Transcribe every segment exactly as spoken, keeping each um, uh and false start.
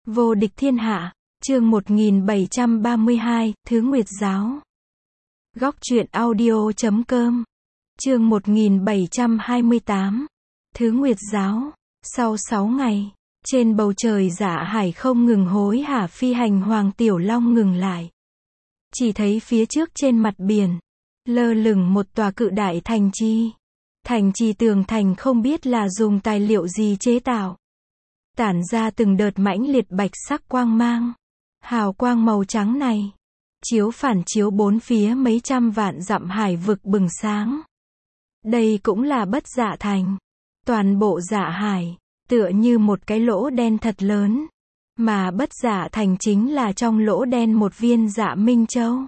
Vô địch thiên hạ, chương một nghìn bảy trăm ba mươi hai, Thứ Nguyệt Giáo. Góc truyện audio.com, chương một nghìn bảy trăm hai mươi tám, Thứ Nguyệt Giáo. Sau sáu ngày, trên bầu trời Dạ Hải không ngừng hối hả phi hành, Hoàng Tiểu Long ngừng lại. Chỉ thấy phía trước trên mặt biển, lơ lửng một tòa cự đại thành trì. Thành trì tường thành không biết là dùng tài liệu gì chế tạo, tản ra từng đợt mãnh liệt bạch sắc quang mang. Hào quang màu trắng này chiếu phản chiếu bốn phía mấy trăm vạn dặm hải vực bừng sáng. Đây cũng là Bất Dạ Thành. Toàn bộ Dạ Hải tựa như một cái lỗ đen thật lớn, mà Bất Dạ Thành chính là trong lỗ đen một viên Dạ Minh Châu.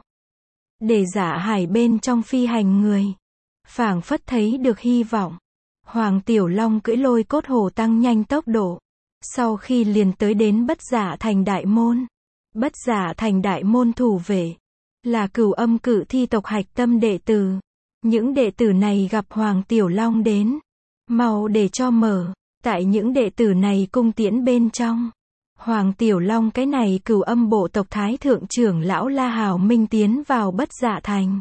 Để Dạ Hải bên trong phi hành người phảng phất thấy được hy vọng. Hoàng Tiểu Long cưỡi lôi cốt hổ tăng nhanh tốc độ. Sau khi liền tới đến Bất Dạ Thành đại môn. Bất Dạ Thành đại môn thủ vệ là Cửu Âm Cự Thi tộc hạch tâm đệ tử. Những đệ tử này gặp Hoàng Tiểu Long đến, mau để cho mở. Tại những đệ tử này cung tiễn bên trong, Hoàng Tiểu Long cái này Cửu Âm bộ tộc thái thượng trưởng lão La Hào Minh tiến vào Bất Dạ Thành.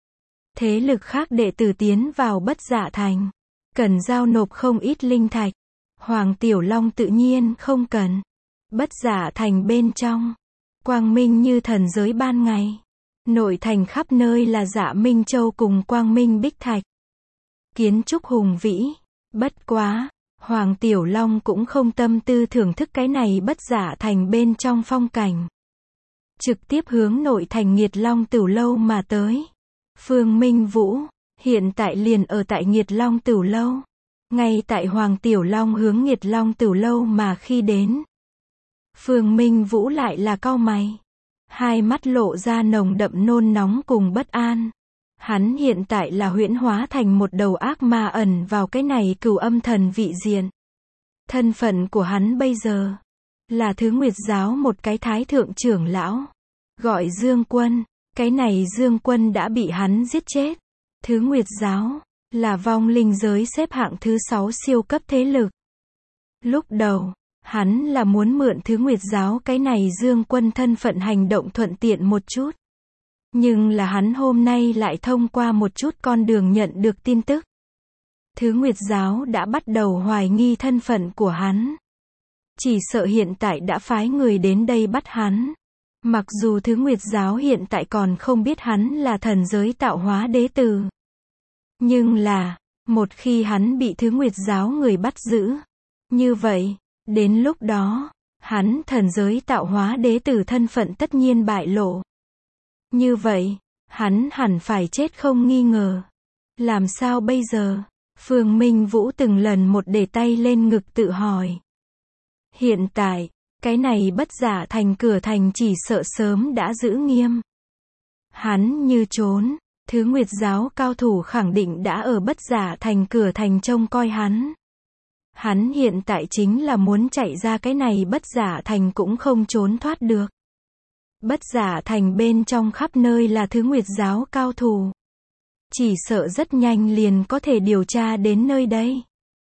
Thế lực khác đệ tử tiến vào Bất Dạ Thành cần giao nộp không ít linh thạch. Hoàng Tiểu Long tự nhiên không cần. Bất Dạ Thành bên trong, quang minh như thần giới ban ngày. Nội thành khắp nơi là Dạ Minh Châu cùng quang minh bích thạch. Kiến trúc hùng vĩ. Bất quá, Hoàng Tiểu Long cũng không tâm tư thưởng thức cái này Bất Dạ Thành bên trong phong cảnh. Trực tiếp hướng nội thành Nghiệt Long Tửu Lâu mà tới. Phương Minh Vũ hiện tại liền ở tại Nghiệt Long Tửu Lâu. Ngay tại Hoàng Tiểu Long hướng Nghiệt Long Tửu Lâu mà khi đến, Phương Minh Vũ lại là cau mày, hai mắt lộ ra nồng đậm nôn nóng cùng bất an. Hắn hiện tại là huyễn hóa thành một đầu ác ma ẩn vào cái này Cửu Âm thần vị diện. Thân phận của hắn bây giờ là Thứ Nguyệt Giáo một cái thái thượng trưởng lão, gọi Dương Quân. Cái này Dương Quân đã bị hắn giết chết. Thứ Nguyệt Giáo là vong linh giới xếp hạng thứ sáu siêu cấp thế lực. Lúc đầu, hắn là muốn mượn Thứ Nguyệt Giáo cái này Dương Quân thân phận hành động thuận tiện một chút. Nhưng là hắn hôm nay lại thông qua một chút con đường nhận được tin tức. Thứ Nguyệt Giáo đã bắt đầu hoài nghi thân phận của hắn. Chỉ sợ hiện tại đã phái người đến đây bắt hắn. Mặc dù Thứ Nguyệt Giáo hiện tại còn không biết hắn là thần giới tạo hóa đế tử. Nhưng là, một khi hắn bị Thứ Nguyệt Giáo người bắt giữ, như vậy, đến lúc đó, hắn thần giới tạo hóa đế tử thân phận tất nhiên bại lộ. Như vậy, hắn hẳn phải chết không nghi ngờ. Làm sao bây giờ? Phương Minh Vũ từng lần một để tay lên ngực tự hỏi. Hiện tại, cái này Bất Dạ Thành cửa thành chỉ sợ sớm đã giữ nghiêm. Hắn như trốn, Thứ Nguyệt Giáo cao thủ khẳng định đã ở Bất Dạ Thành cửa thành trông coi hắn. Hắn hiện tại chính là muốn chạy ra cái này Bất Dạ Thành cũng không trốn thoát được. Bất Dạ Thành bên trong khắp nơi là Thứ Nguyệt Giáo cao thủ. Chỉ sợ rất nhanh liền có thể điều tra đến nơi đây.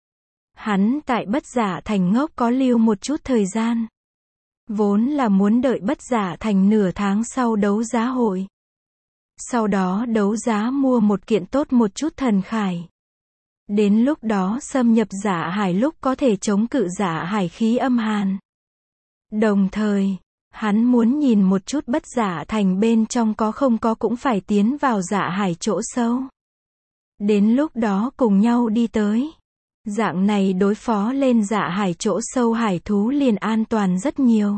Hắn tại Bất Dạ Thành ngốc có lưu một chút thời gian. Vốn là muốn đợi Bất Dạ Thành nửa tháng sau đấu giá hội. Sau đó đấu giá mua một kiện tốt một chút thần khải. Đến lúc đó xâm nhập Dạ Hải lúc có thể chống cự Dạ Hải khí âm hàn. Đồng thời, hắn muốn nhìn một chút Bất Dạ Thành bên trong có không có cũng phải tiến vào Dạ Hải chỗ sâu. Đến lúc đó cùng nhau đi tới. Dạng này đối phó lên Dạ Hải chỗ sâu hải thú liền an toàn rất nhiều.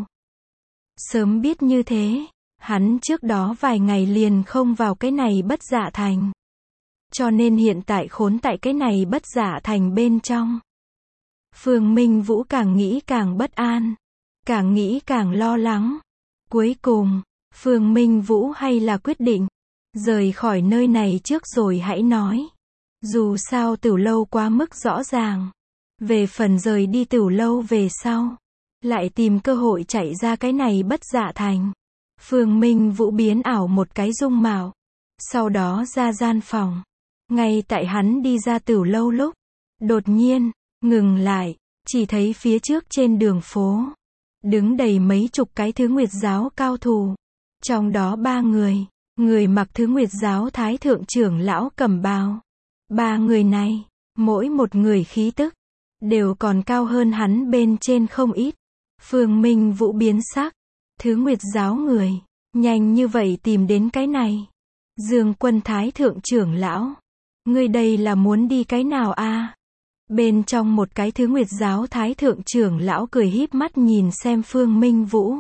Sớm biết như thế, hắn trước đó vài ngày liền không vào cái này Bất Dạ Thành. Cho nên hiện tại khốn tại cái này Bất Dạ Thành bên trong. Phương Minh Vũ càng nghĩ càng bất an, càng nghĩ càng lo lắng. Cuối cùng, Phương Minh Vũ hay là quyết định rời khỏi nơi này trước rồi hãy nói. Dù sao Tửu Lâu quá mức rõ ràng. Về phần rời đi Tửu Lâu về sau, lại tìm cơ hội chạy ra cái này Bất Dạ Thành. Phương Minh Vũ biến ảo một cái dung mạo, sau đó ra gian phòng. Ngay tại hắn đi ra Tửu Lâu lúc, đột nhiên ngừng lại, chỉ thấy phía trước trên đường phố đứng đầy mấy chục cái Thứ Nguyệt giáo cao thủ. Trong đó ba người, người mặc Thứ Nguyệt giáo Thái thượng trưởng lão cầm bào. Ba người này, mỗi một người khí tức, đều còn cao hơn hắn bên trên không ít. Phương Minh Vũ biến sắc, Thứ Nguyệt giáo người, nhanh như vậy tìm đến cái này. Dương Quân Thái thượng trưởng lão, ngươi đây là muốn đi cái nào a? Bên trong một cái Thứ Nguyệt giáo Thái thượng trưởng lão cười híp mắt nhìn xem Phương Minh Vũ.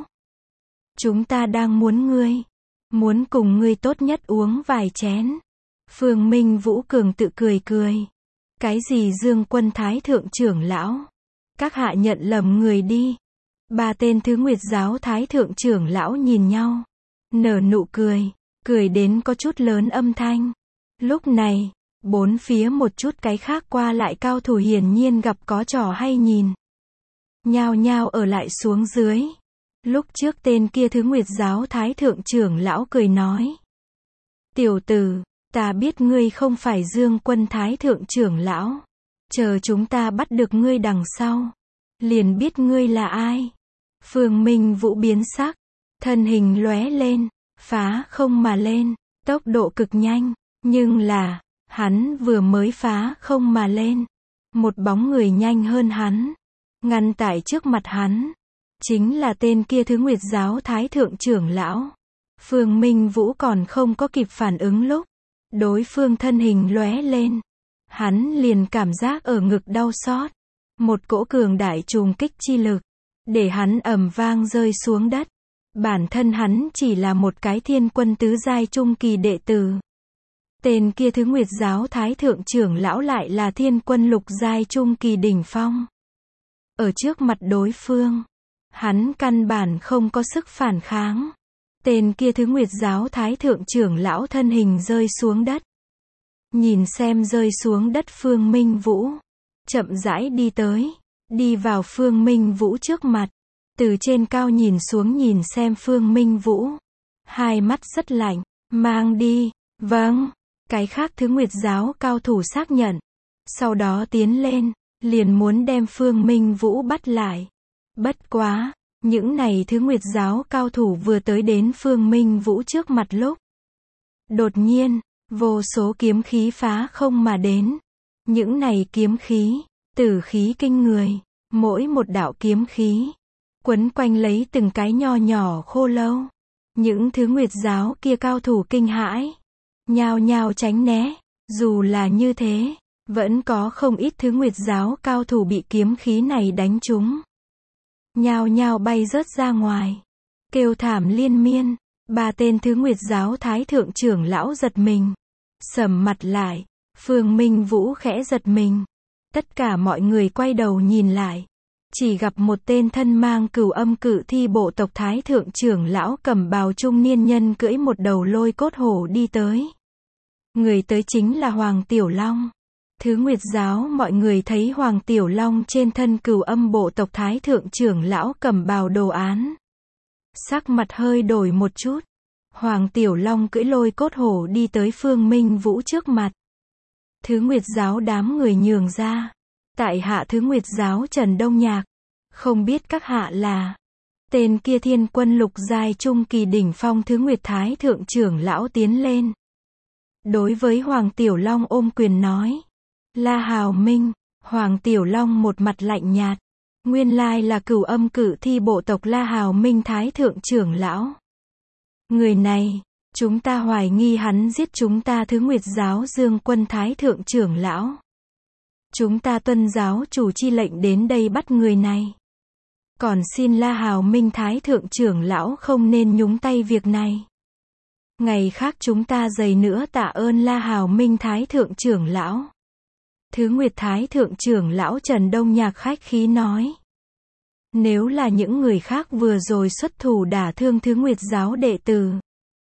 Chúng ta đang muốn ngươi, muốn cùng ngươi tốt nhất uống vài chén. Phương Minh Vũ cường tự cười cười. Cái gì Dương Quân Thái thượng trưởng lão? Các hạ nhận lầm người đi. Ba tên Thứ Nguyệt giáo Thái thượng trưởng lão nhìn nhau, nở nụ cười, cười đến có chút lớn âm thanh. Lúc này, bốn phía một chút cái khác qua lại cao thủ hiển nhiên gặp có trò hay nhìn. Nhao nhao ở lại xuống dưới. Lúc trước tên kia Thứ Nguyệt giáo Thái thượng trưởng lão cười nói. Tiểu tử, ta biết ngươi không phải Dương Quân Thái thượng trưởng lão. Chờ chúng ta bắt được ngươi đằng sau, liền biết ngươi là ai. Phương Minh Vũ biến sắc, thân hình lóe lên, phá không mà lên, tốc độ cực nhanh, nhưng là, hắn vừa mới phá không mà lên, một bóng người nhanh hơn hắn, ngăn tại trước mặt hắn, chính là tên kia Thứ Nguyệt giáo Thái thượng trưởng lão. Phương Minh Vũ còn không có kịp phản ứng lúc, đối phương thân hình lóe lên, hắn liền cảm giác ở ngực đau xót, một cỗ cường đại trùng kích chi lực, để hắn ầm vang rơi xuống đất. Bản thân hắn chỉ là một cái thiên quân tứ giai trung kỳ đệ tử. Tên kia Thứ Nguyệt giáo Thái thượng trưởng lão lại là thiên quân lục giai trung kỳ đỉnh phong. Ở trước mặt đối phương, hắn căn bản không có sức phản kháng. Tên kia Thứ Nguyệt giáo Thái thượng trưởng lão thân hình rơi xuống đất. Nhìn xem rơi xuống đất Phương Minh Vũ, chậm rãi đi tới, đi vào Phương Minh Vũ trước mặt, từ trên cao nhìn xuống nhìn xem Phương Minh Vũ, hai mắt rất lạnh, mang đi. Vâng, cái khác Thứ Nguyệt giáo cao thủ xác nhận, sau đó tiến lên, liền muốn đem Phương Minh Vũ bắt lại. Bất quá, những này Thứ Nguyệt giáo cao thủ vừa tới đến Phương Minh Vũ trước mặt lúc, đột nhiên, vô số kiếm khí phá không mà đến. Những này kiếm khí, tử khí kinh người, mỗi một đạo kiếm khí, quấn quanh lấy từng cái nho nhỏ khô lâu. Những Thứ Nguyệt giáo kia cao thủ kinh hãi, nhao nhao tránh né. Dù là như thế, vẫn có không ít Thứ Nguyệt giáo cao thủ bị kiếm khí này đánh trúng, nhao nhao bay rớt ra ngoài, kêu thảm liên miên. Ba tên Thứ Nguyệt giáo Thái thượng trưởng lão giật mình, sầm mặt lại. Phương Minh Vũ khẽ giật mình. Tất cả mọi người quay đầu nhìn lại, chỉ gặp một tên thân mang Cửu Âm Cự Thi bộ tộc Thái thượng trưởng lão cầm bào trung niên nhân cưỡi một đầu lôi cốt hổ đi tới. Người tới chính là Hoàng Tiểu Long. Thứ Nguyệt giáo mọi người thấy Hoàng Tiểu Long trên thân Cửu Âm bộ tộc Thái thượng trưởng lão cầm bào đồ án, sắc mặt hơi đổi một chút. Hoàng Tiểu Long cưỡi lôi cốt hổ đi tới Phương Minh Vũ trước mặt. Thứ Nguyệt giáo đám người nhường ra. Tại hạ Thứ Nguyệt giáo Trần Đông Nhạc. Không biết các hạ là. Tên kia thiên quân lục giai trung kỳ đỉnh phong Thứ Nguyệt Thái thượng trưởng lão tiến lên, đối với Hoàng Tiểu Long ôm quyền nói. La Hào Minh. Hoàng Tiểu Long một mặt lạnh nhạt. Nguyên lai là Cửu Âm Cự Thi bộ tộc La Hào Minh Thái thượng trưởng lão. Người này, chúng ta hoài nghi hắn giết chúng ta Thứ Nguyệt giáo Dương Quân Thái thượng trưởng lão. Chúng ta tuân giáo chủ chi lệnh đến đây bắt người này. Còn xin La Hào Minh Thái thượng trưởng lão không nên nhúng tay việc này. Ngày khác chúng ta dày nữa tạ ơn La Hào Minh Thái thượng trưởng lão. Thứ Nguyệt Thái thượng trưởng lão Trần Đông Nhạc khách khí nói. Nếu là những người khác vừa rồi xuất thủ đả thương Thứ Nguyệt giáo đệ tử,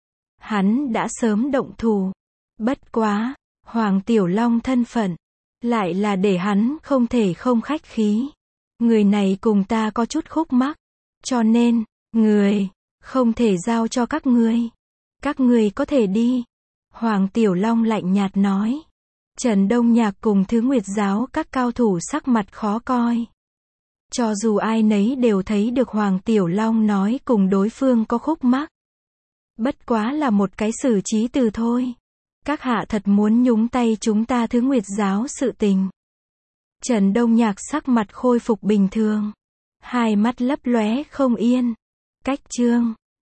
hắn đã sớm động thủ. Bất quá, Hoàng Tiểu Long thân phận, lại là để hắn không thể không khách khí. Người này cùng ta có chút khúc mắc, cho nên, người, không thể giao cho các ngươi. Các ngươi có thể đi. Hoàng Tiểu Long lạnh nhạt nói. Trần Đông Nhạc cùng Thứ Nguyệt giáo các cao thủ sắc mặt khó coi. Cho dù ai nấy đều thấy được Hoàng Tiểu Long nói cùng đối phương có khúc mắc. Bất quá là một cái xử trí từ thôi. Các hạ thật muốn nhúng tay chúng ta Thứ Nguyệt giáo sự tình. Trần Đông Nhạc sắc mặt khôi phục bình thường. Hai mắt lấp lóe không yên. Cách chương